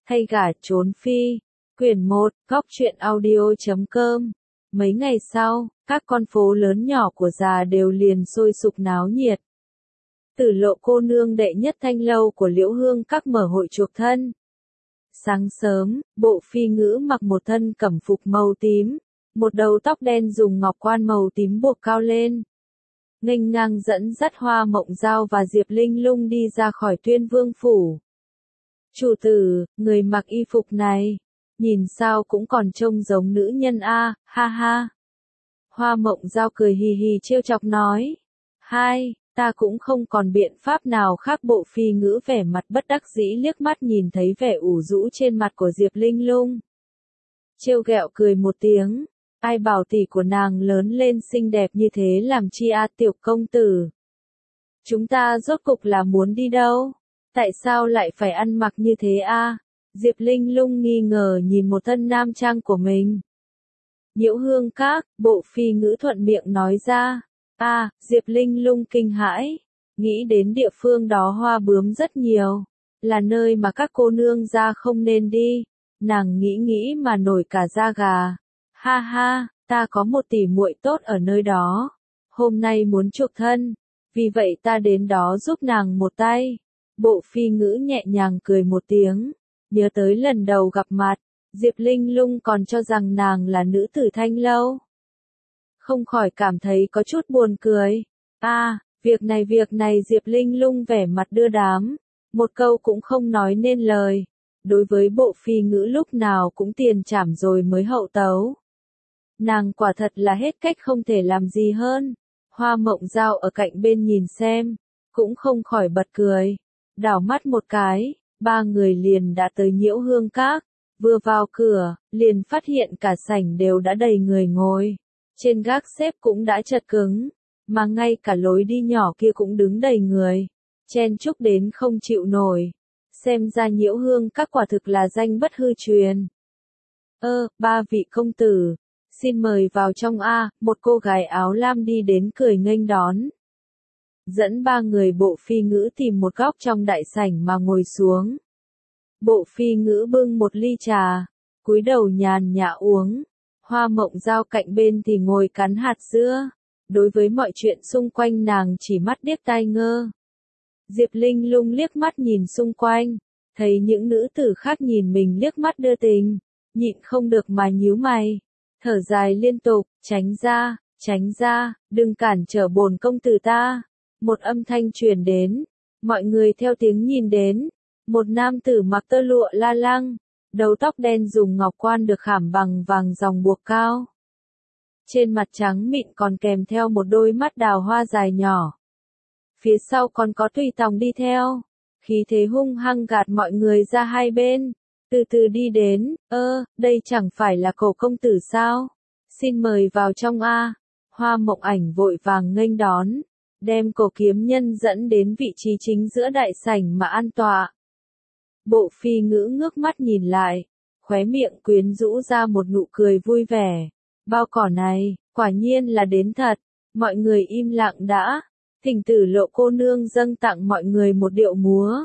Thay gả trốn phi. Quyển 1, góc truyện audio.com. Mấy ngày sau, các con phố lớn nhỏ của già đều liền sôi sục náo nhiệt. Tử Lộ cô nương đệ nhất thanh lâu của Liễu Hương Các mở hội chuộc thân. Sáng sớm, Bộ Phi Ngữ mặc một thân cẩm phục màu tím, một đầu tóc đen dùng ngọc quan màu tím buộc cao lên. Nghênh ngang dẫn dắt Hoa Mộng Dao và Diệp Linh Lung đi ra khỏi Tuyên Vương phủ. Chủ tử, người mặc y phục này, nhìn sao cũng còn trông giống nữ nhân a, ha ha. Hoa Mộng Dao cười hì hì trêu chọc nói. Hai, ta cũng không còn biện pháp nào khác. Bộ Phi Ngữ vẻ mặt bất đắc dĩ liếc mắt nhìn thấy vẻ ủ rũ trên mặt của Diệp Linh Lung. Trêu ghẹo cười một tiếng. Ai bảo tỷ của nàng lớn lên xinh đẹp như thế làm chi a tiểu công tử. Chúng ta rốt cục là muốn đi đâu? Tại sao lại phải ăn mặc như thế a? Diệp Linh Lung nghi ngờ nhìn một thân nam trang của mình. Nhiễu Hương Các, Bộ Phi Ngữ thuận miệng nói ra. Diệp Linh Lung kinh hãi. Nghĩ đến địa phương đó hoa bướm rất nhiều. Là nơi mà các cô nương ra không nên đi. Nàng nghĩ mà nổi cả da gà. Ha ha, ta có một tỷ muội tốt ở nơi đó. Hôm nay muốn chuộc thân. Vì vậy ta đến đó giúp nàng một tay. Bộ Phi Ngữ nhẹ nhàng cười một tiếng. Nhớ tới lần đầu gặp mặt, Diệp Linh Lung còn cho rằng nàng là nữ tử thanh lâu. Không khỏi cảm thấy có chút buồn cười. Việc này Diệp Linh Lung vẻ mặt đưa đám. Một câu cũng không nói nên lời. Đối với Bộ Phi Ngữ lúc nào cũng tiền trảm rồi mới hậu tấu. Nàng quả thật là hết cách không thể làm gì hơn. Hoa Mộng Dao ở cạnh bên nhìn xem, cũng không khỏi bật cười. Đảo mắt một cái, ba người liền đã tới Nhiễu Hương Các. Vừa vào cửa, liền phát hiện cả sảnh đều đã đầy người ngồi. Trên gác xếp cũng đã chật cứng, mà ngay cả lối đi nhỏ kia cũng đứng đầy người. Chen chúc đến không chịu nổi. Xem ra Nhiễu Hương Các quả thực là danh bất hư truyền. Ba vị công tử, xin mời vào trong a. Một cô gái áo lam đi đến cười nghênh đón. Dẫn ba người Bộ Phi Ngữ tìm một góc trong đại sảnh mà ngồi xuống. Bộ Phi Ngữ bưng một ly trà, cúi đầu nhàn nhã uống. Hoa Mộng Dao cạnh bên thì ngồi cắn hạt dưa. Đối với mọi chuyện xung quanh nàng chỉ mắt điếc tai ngơ. Diệp Linh Lung liếc mắt nhìn xung quanh, thấy những nữ tử khác nhìn mình liếc mắt đưa tình, nhịn không được mà nhíu mày, thở dài liên tục, tránh ra, đừng cản trở bổn công tử ta. Một âm thanh truyền đến, mọi người theo tiếng nhìn đến, một nam tử mặc tơ lụa la lăng, đầu tóc đen dùng ngọc quan được khảm bằng vàng ròng buộc cao. Trên mặt trắng mịn còn kèm theo một đôi mắt đào hoa dài nhỏ. Phía sau còn có tùy tòng đi theo, khí thế hung hăng gạt mọi người ra hai bên, từ từ đi đến. Đây chẳng phải là Cổ công tử sao? Xin mời vào trong a. Hoa Mộng Ảnh vội vàng nghênh đón, đem Cổ kiếm nhân dẫn đến vị trí chính giữa đại sảnh mà an tọa. Bộ Phi Ngữ ngước mắt nhìn lại, khóe miệng quyến rũ ra một nụ cười vui vẻ. Bao cỏ này, quả nhiên là đến thật. Mọi người im lặng đã. Thỉnh Tử Lộ cô nương dâng tặng mọi người một điệu múa.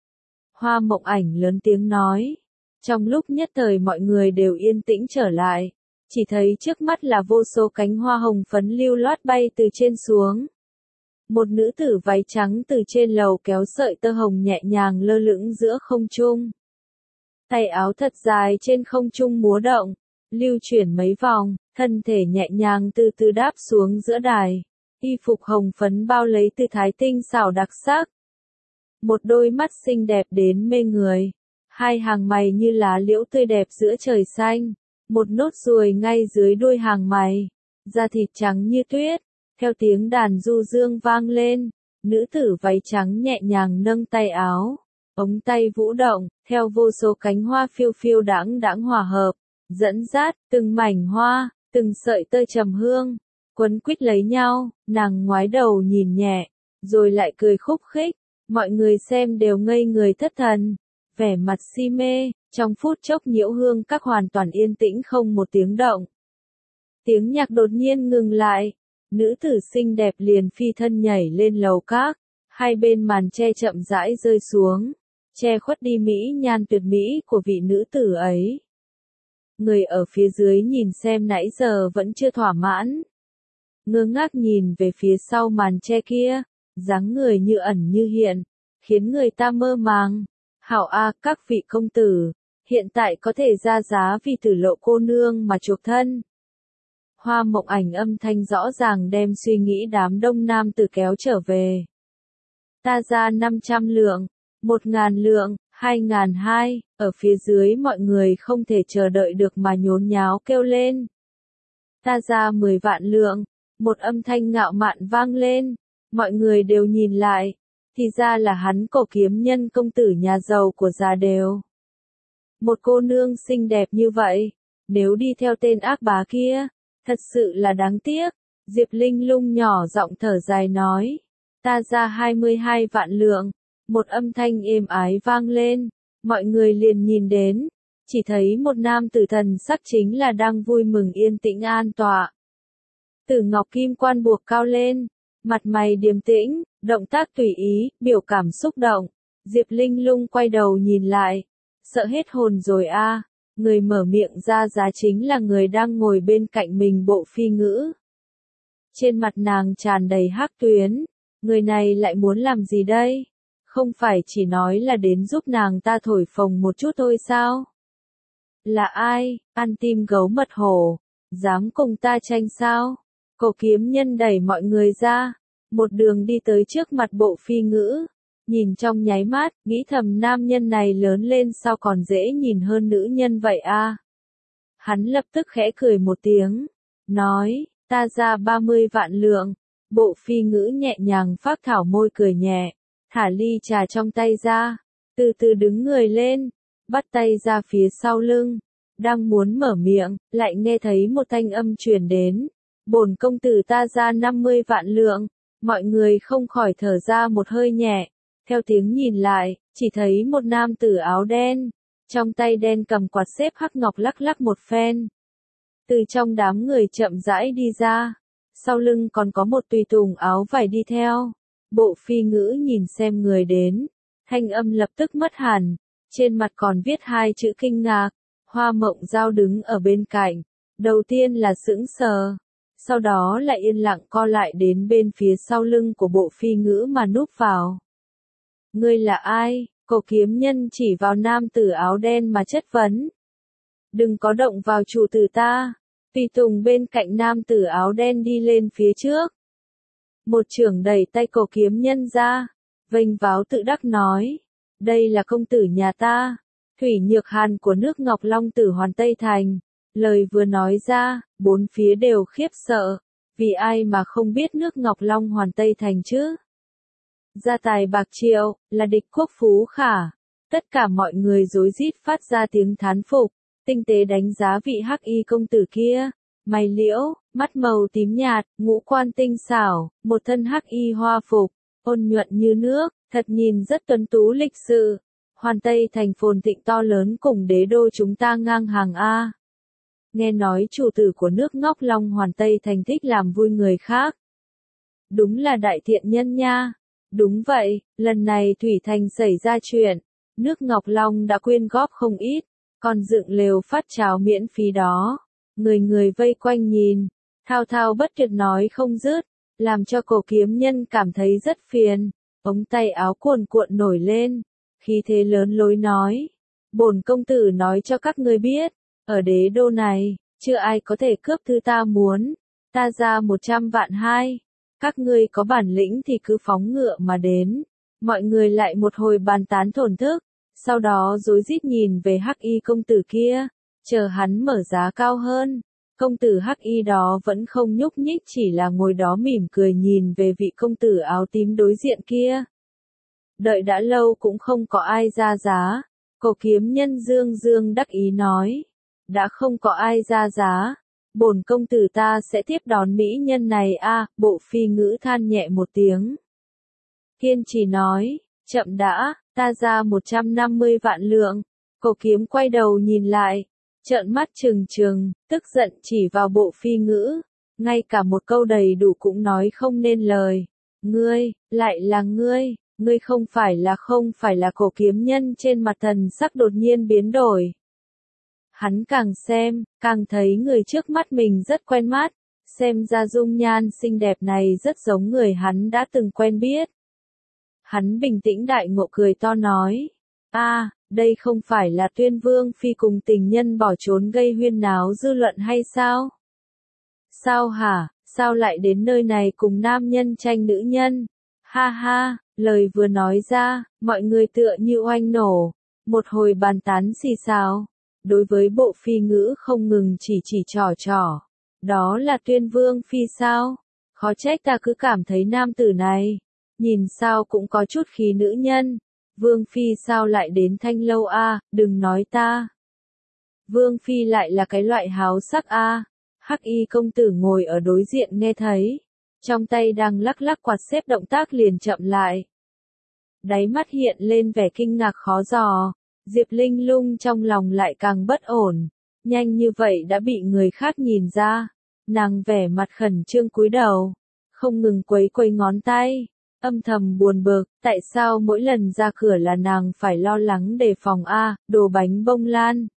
Hoa Mộng Ảnh lớn tiếng nói. Trong lúc nhất thời mọi người đều yên tĩnh trở lại. Chỉ thấy trước mắt là vô số cánh hoa hồng phấn lưu loát bay từ trên xuống. Một nữ tử váy trắng từ trên lầu kéo sợi tơ hồng nhẹ nhàng lơ lửng giữa không trung. Tay áo thật dài trên không trung múa động, lưu chuyển mấy vòng, thân thể nhẹ nhàng từ từ đáp xuống giữa đài. Y phục hồng phấn bao lấy tư thái tinh xảo đặc sắc. Một đôi mắt xinh đẹp đến mê người. Hai hàng mày như lá liễu tươi đẹp giữa trời xanh. Một nốt ruồi ngay dưới đuôi hàng mày. Da thịt trắng như tuyết. Theo tiếng đàn du dương vang lên, nữ tử váy trắng nhẹ nhàng nâng tay áo. Ống tay vũ động, theo vô số cánh hoa phiêu phiêu đãng hòa hợp. Dẫn dắt, từng mảnh hoa, từng sợi tơ trầm hương. Quấn quýt lấy nhau, nàng ngoái đầu nhìn nhẹ, rồi lại cười khúc khích, mọi người xem đều ngây người thất thần, vẻ mặt si mê. Trong phút chốc Nhiễu Hương Các hoàn toàn yên tĩnh không một tiếng động. Tiếng nhạc đột nhiên ngừng lại, nữ tử xinh đẹp liền phi thân nhảy lên lầu các, hai bên màn che chậm rãi rơi xuống, che khuất đi mỹ nhan tuyệt mỹ của vị nữ tử ấy. Người ở phía dưới nhìn xem nãy giờ vẫn chưa thỏa mãn. Ngơ ngác nhìn về phía sau màn che kia, dáng người như ẩn như hiện, khiến người ta mơ màng. Hảo a, các vị công tử, hiện tại có thể ra giá vì Tử Lộ cô nương mà chuộc thân. Hoa Mộng Ảnh âm thanh rõ ràng đem suy nghĩ đám đông nam tử kéo trở về. Ta ra 500 lượng, 1.000 lượng, 2.200, ở phía dưới mọi người không thể chờ đợi được mà nhốn nháo kêu lên. Ta ra 10 vạn lượng, một âm thanh ngạo mạn vang lên, mọi người đều nhìn lại, thì ra là hắn Cổ Kiếm Nhân công tử nhà giàu của già đều. Một cô nương xinh đẹp như vậy, nếu đi theo tên ác bá kia, thật sự là đáng tiếc. Diệp Linh Lung nhỏ giọng thở dài nói, ta ra 22 vạn lượng, một âm thanh êm ái vang lên, mọi người liền nhìn đến, chỉ thấy một nam tử thần sắc chính là đang vui mừng yên tĩnh an tọa. Tử ngọc kim quan buộc cao lên, mặt mày điềm tĩnh, động tác tùy ý, biểu cảm xúc động. Diệp Linh Lung quay đầu nhìn lại, sợ hết hồn rồi a. Người mở miệng ra giá chính là người đang ngồi bên cạnh mình Bộ Phi Ngữ. Trên mặt nàng tràn đầy hắc tuyến, người này lại muốn làm gì đây? Không phải chỉ nói là đến giúp nàng ta thổi phồng một chút thôi sao? Là ai, ăn tim gấu mật hổ, dám cùng ta tranh sao? Cổ Kiếm Nhân đẩy mọi người ra, một đường đi tới trước mặt Bộ Phi Ngữ, nhìn trong nháy mắt, nghĩ thầm nam nhân này lớn lên sao còn dễ nhìn hơn nữ nhân vậy a. Hắn lập tức khẽ cười một tiếng, nói, ta ra 30 vạn lượng. Bộ Phi Ngữ nhẹ nhàng phác thảo môi cười nhẹ, thả ly trà trong tay ra, từ từ đứng người lên, bắt tay ra phía sau lưng, đang muốn mở miệng, lại nghe thấy một thanh âm truyền đến, bổn công tử ta ra 50 vạn lượng. Mọi người không khỏi thở ra một hơi nhẹ, theo tiếng nhìn lại, chỉ thấy một nam tử áo đen, trong tay đen cầm quạt xếp hắc ngọc lắc lắc một phen. Từ trong đám người chậm rãi đi ra, sau lưng còn có một tùy tùng áo vải đi theo. Bộ Phi Ngữ nhìn xem người đến, thanh âm lập tức mất hẳn, trên mặt còn viết hai chữ kinh ngạc. Hoa Mộng Giao đứng ở bên cạnh, đầu tiên là sững sờ, sau đó lại yên lặng co lại đến bên phía sau lưng của Bộ Phi Ngữ mà núp vào. Ngươi là ai? Cổ Kiếm Nhân chỉ vào nam tử áo đen mà chất vấn. Đừng có động vào chủ tử ta. Tùy tùng bên cạnh nam tử áo đen đi lên phía trước. Một chưởng đẩy tay Cổ Kiếm Nhân ra, vênh váo tự đắc nói, đây là công tử nhà ta, Thủy Nhược Hàn của nước Ngọc Long Tử Hoàn Tây Thành. Lời vừa nói ra, bốn phía đều khiếp sợ, vì ai mà không biết nước Ngọc Long Hoàn Tây Thành chứ? Gia tài bạc triệu, là địch quốc phú khả. Tất cả mọi người rối rít phát ra tiếng thán phục, tinh tế đánh giá vị hắc y công tử kia. Mày liễu, mắt màu tím nhạt, ngũ quan tinh xảo, một thân hắc y hoa phục, ôn nhuận như nước, thật nhìn rất tuấn tú lịch sự. Hoàn Tây Thành phồn thịnh to lớn cùng đế đô chúng ta ngang hàng a. Nghe nói chủ tử của nước Ngọc Long Hoàn Tây Thành thích làm vui người khác. Đúng là đại thiện nhân nha. Đúng vậy, lần này Thủy Thành xảy ra chuyện, nước Ngọc Long đã quyên góp không ít, còn dựng lều phát cháo miễn phí đó. Người người vây quanh nhìn, thao thao bất tuyệt nói không dứt, làm cho Cổ Kiếm Nhân cảm thấy rất phiền. Ống tay áo cuồn cuộn nổi lên, khí thế lớn lối nói, bổn công tử nói cho các ngươi biết, ở đế đô này, chưa ai có thể cướp thứ ta muốn, ta ra 100 vạn hai. Các ngươi có bản lĩnh thì cứ phóng ngựa mà đến. Mọi người lại một hồi bàn tán thổn thức, sau đó rối rít nhìn về hắc y công tử kia, chờ hắn mở giá cao hơn. Công tử hắc y đó vẫn không nhúc nhích, chỉ là ngồi đó mỉm cười nhìn về vị công tử áo tím đối diện kia. Đợi đã lâu cũng không có ai ra giá. Cổ Kiếm Nhân dương dương đắc ý nói, đã không có ai ra giá, bổn công tử ta sẽ tiếp đón mỹ nhân này a. Bộ Phi Ngữ than nhẹ một tiếng, kiên trì nói, chậm đã, ta ra 150 vạn lượng. Cổ Kiếm quay đầu nhìn lại, trợn mắt trừng trừng, tức giận chỉ vào Bộ Phi Ngữ, ngay cả một câu đầy đủ cũng nói không nên lời. Ngươi, lại là ngươi, Ngươi không phải là Cổ Kiếm Nhân, trên mặt thần sắc đột nhiên biến đổi. Hắn càng xem, càng thấy người trước mắt mình rất quen mắt, xem ra dung nhan xinh đẹp này rất giống người hắn đã từng quen biết. Hắn bình tĩnh đại ngộ cười to nói, đây không phải là Tuyên Vương Phi cùng tình nhân bỏ trốn gây huyên náo dư luận hay sao? Sao hả, sao lại đến nơi này cùng nam nhân tranh nữ nhân? Ha ha, lời vừa nói ra, mọi người tựa như oanh nổ, một hồi bàn tán xì xào. Đối với bộ phi ngữ không ngừng chỉ trỏ. Đó là Tuyên Vương Phi sao? Khó trách ta cứ cảm thấy nam tử này, nhìn sao cũng có chút khí nữ nhân. Vương Phi sao lại đến Thanh Lâu a? Đừng nói ta. Vương Phi lại là cái loại háo sắc a. Hắc Y công tử ngồi ở đối diện nghe thấy, trong tay đang lắc quạt xếp động tác liền chậm lại. Đáy mắt hiện lên vẻ kinh ngạc khó dò, Diệp Linh Lung trong lòng lại càng bất ổn, nhanh như vậy đã bị người khác nhìn ra, nàng vẻ mặt khẩn trương cúi đầu, không ngừng quấy ngón tay, âm thầm buồn bực, tại sao mỗi lần ra cửa là nàng phải lo lắng đề phòng đồ bánh bông lan.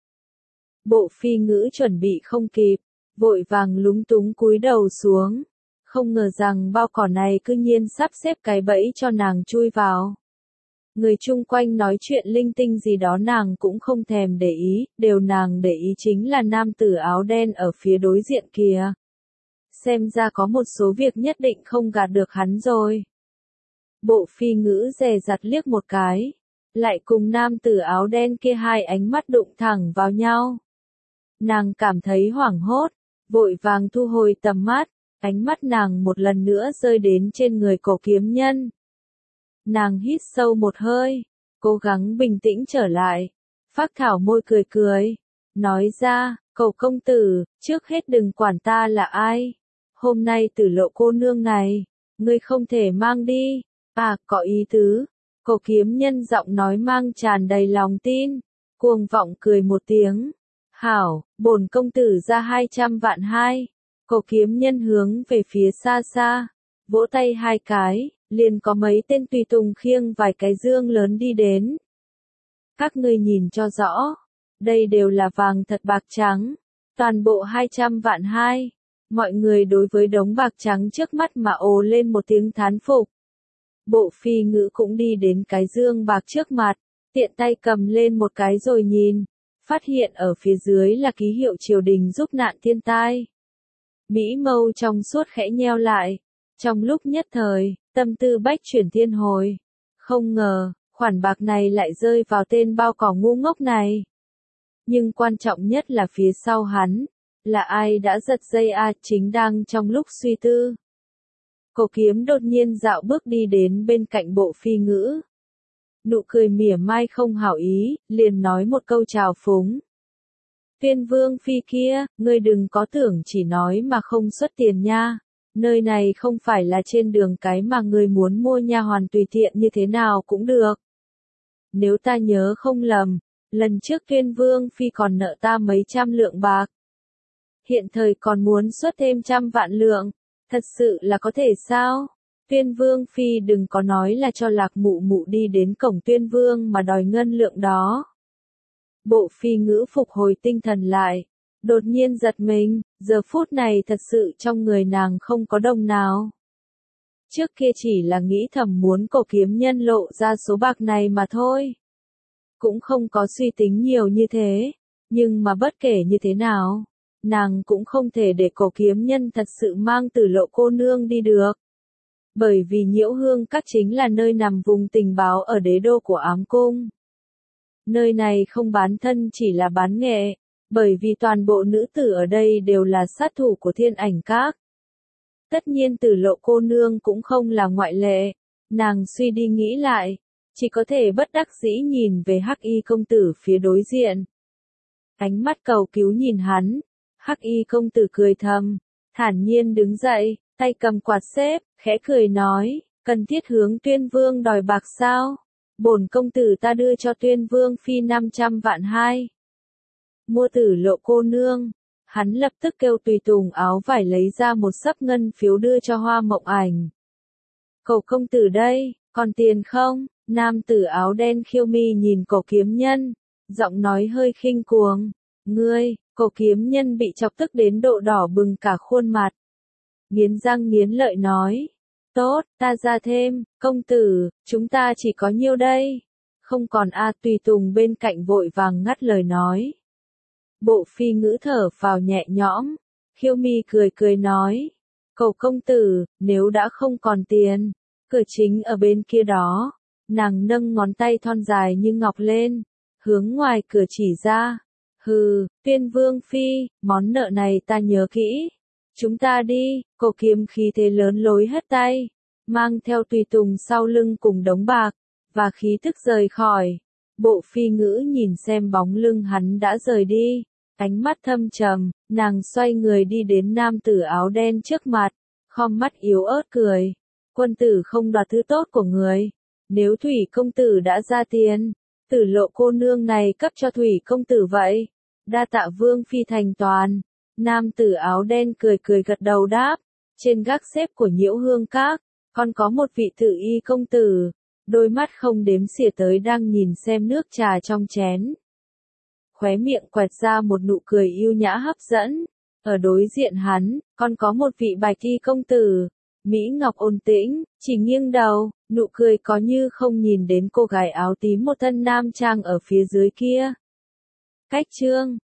Bộ phi ngữ chuẩn bị không kịp, vội vàng lúng túng cúi đầu xuống, không ngờ rằng bao cỏ này cư nhiên sắp xếp cái bẫy cho nàng chui vào. Người chung quanh nói chuyện linh tinh gì đó nàng cũng không thèm để ý, điều nàng để ý chính là nam tử áo đen ở phía đối diện kìa. Xem ra có một số việc nhất định không gạt được hắn rồi. Bộ phi ngữ dè dặt liếc một cái, lại cùng nam tử áo đen kia hai ánh mắt đụng thẳng vào nhau. Nàng cảm thấy hoảng hốt, vội vàng thu hồi tầm mắt, ánh mắt nàng một lần nữa rơi đến trên người Cổ Kiếm Nhân. Nàng hít sâu một hơi, cố gắng bình tĩnh trở lại, phác thảo môi cười, nói ra, Cổ công tử, trước hết đừng quản ta là ai. Hôm nay Tử Lộ cô nương này, ngươi không thể mang đi. Có ý tứ. Cổ Kiếm Nhân giọng nói mang tràn đầy lòng tin, cuồng vọng cười một tiếng. Hảo, bổn công tử ra 200 vạn hai. Cổ Kiếm Nhân hướng về phía xa, vỗ tay hai cái, liền có mấy tên tùy tùng khiêng vài cái dương lớn đi đến. Các ngươi nhìn cho rõ, đây đều là vàng thật bạc trắng, toàn bộ 200 vạn hai. Mọi người đối với đống bạc trắng trước mắt mà ồ lên một tiếng thán phục. Bộ phi ngữ cũng đi đến cái dương bạc trước mặt, tiện tay cầm lên một cái rồi nhìn, phát hiện ở phía dưới là ký hiệu triều đình giúp nạn thiên tai. Mỹ mâu trong suốt khẽ nheo lại, trong lúc nhất thời, tâm tư bách chuyển thiên hồi. Không ngờ, khoản bạc này lại rơi vào tên bao cỏ ngu ngốc này. Nhưng quan trọng nhất là phía sau hắn, là ai đã giật dây chính đang trong lúc suy tư. Cổ Kiếm đột nhiên dạo bước đi đến bên cạnh bộ phi ngữ. Nụ cười mỉa mai không hảo ý, liền nói một câu chào phúng. Tuyên Vương Phi kia, ngươi đừng có tưởng chỉ nói mà không xuất tiền nha. Nơi này không phải là trên đường cái mà ngươi muốn mua nha hoàn tùy tiện như thế nào cũng được. Nếu ta nhớ không lầm, lần trước Tuyên Vương Phi còn nợ ta mấy trăm lượng bạc. Hiện thời còn muốn xuất thêm 100 vạn lượng. Thật sự là có thể sao? Tuyên Vương Phi đừng có nói là cho Lạc Mụ Mụ đi đến cổng Tuyên Vương mà đòi ngân lượng đó. Bộ phi ngữ phục hồi tinh thần lại, đột nhiên giật mình, giờ phút này thật sự trong người nàng không có đồng nào. Trước kia chỉ là nghĩ thầm muốn Cổ Kiếm Nhân lộ ra số bạc này mà thôi. Cũng không có suy tính nhiều như thế, nhưng mà bất kể như thế nào, nàng cũng không thể để Cổ Kiếm Nhân thật sự mang Tử Lộ cô nương đi được. Bởi vì Nhiễu Hương Các chính là nơi nằm vùng tình báo ở đế đô của Ám Cung. Nơi này không bán thân chỉ là bán nghệ, bởi vì toàn bộ nữ tử ở đây đều là sát thủ của Thiên Ảnh Các. Tất nhiên Tử Lộ cô nương cũng không là ngoại lệ, nàng suy đi nghĩ lại, chỉ có thể bất đắc dĩ nhìn về Hắc Y công tử phía đối diện. Ánh mắt cầu cứu nhìn hắn, Hắc Y công tử cười thầm, thản nhiên đứng dậy, tay cầm quạt xếp, khẽ cười nói, cần thiết hướng Tuyên Vương đòi bạc sao? Bổn công tử ta đưa cho Tuyên Vương Phi 500 vạn hai. Mua Tử Lộ cô nương. Hắn lập tức kêu tùy tùng áo vải lấy ra một xấp ngân phiếu đưa cho Hoa Mộng Ảnh. Cổ công tử đây, Còn tiền không? Nam tử áo đen khiêu mi nhìn cổ kiếm nhân, giọng nói hơi khinh cuồng. Ngươi, cổ kiếm nhân bị chọc tức đến độ đỏ bừng cả khuôn mặt. Nghiến răng nghiến lợi nói. Tốt, ta ra thêm, công tử, chúng ta chỉ có nhiêu đây. Không còn A Tùy Tùng bên cạnh vội vàng ngắt lời nói. Bộ phi ngữ thở vào nhẹ nhõm, khiêu mi cười cười nói. Cầu công tử, nếu đã không còn tiền, cửa chính ở bên kia đó. Nàng nâng ngón tay thon dài như ngọc lên, hướng ngoài cửa chỉ ra. Hừ, Tuyên Vương phi, món nợ này ta nhớ kỹ. Chúng ta đi, cổ kiếm khí thế lớn lối hất tay, mang theo tùy tùng sau lưng cùng đống bạc, và khí tức rời khỏi. Bộ phi ngữ nhìn xem bóng lưng hắn đã rời đi, ánh mắt thâm trầm, nàng xoay người đi đến nam tử áo đen trước mặt, khom mắt yếu ớt cười. Quân tử không đoạt thứ tốt của người. Nếu Thủy công tử đã ra tiền, Tử Lộ cô nương này cấp cho Thủy công tử vậy. Đa tạ Vương phi thành toàn. Nam tử áo đen cười cười gật đầu đáp. Trên gác xếp của Nhiễu Hương Các, còn có một vị Tử Y công tử, đôi mắt không đếm xỉa tới đang nhìn xem nước trà trong chén. Khóe miệng quẹt ra một nụ cười yêu nhã hấp dẫn. Ở đối diện hắn, còn có một vị Bạch Y công tử. Mỹ Ngọc ôn tĩnh, chỉ nghiêng đầu, nụ cười có như không nhìn đến cô gái áo tím một thân nam trang ở phía dưới kia. Cách chương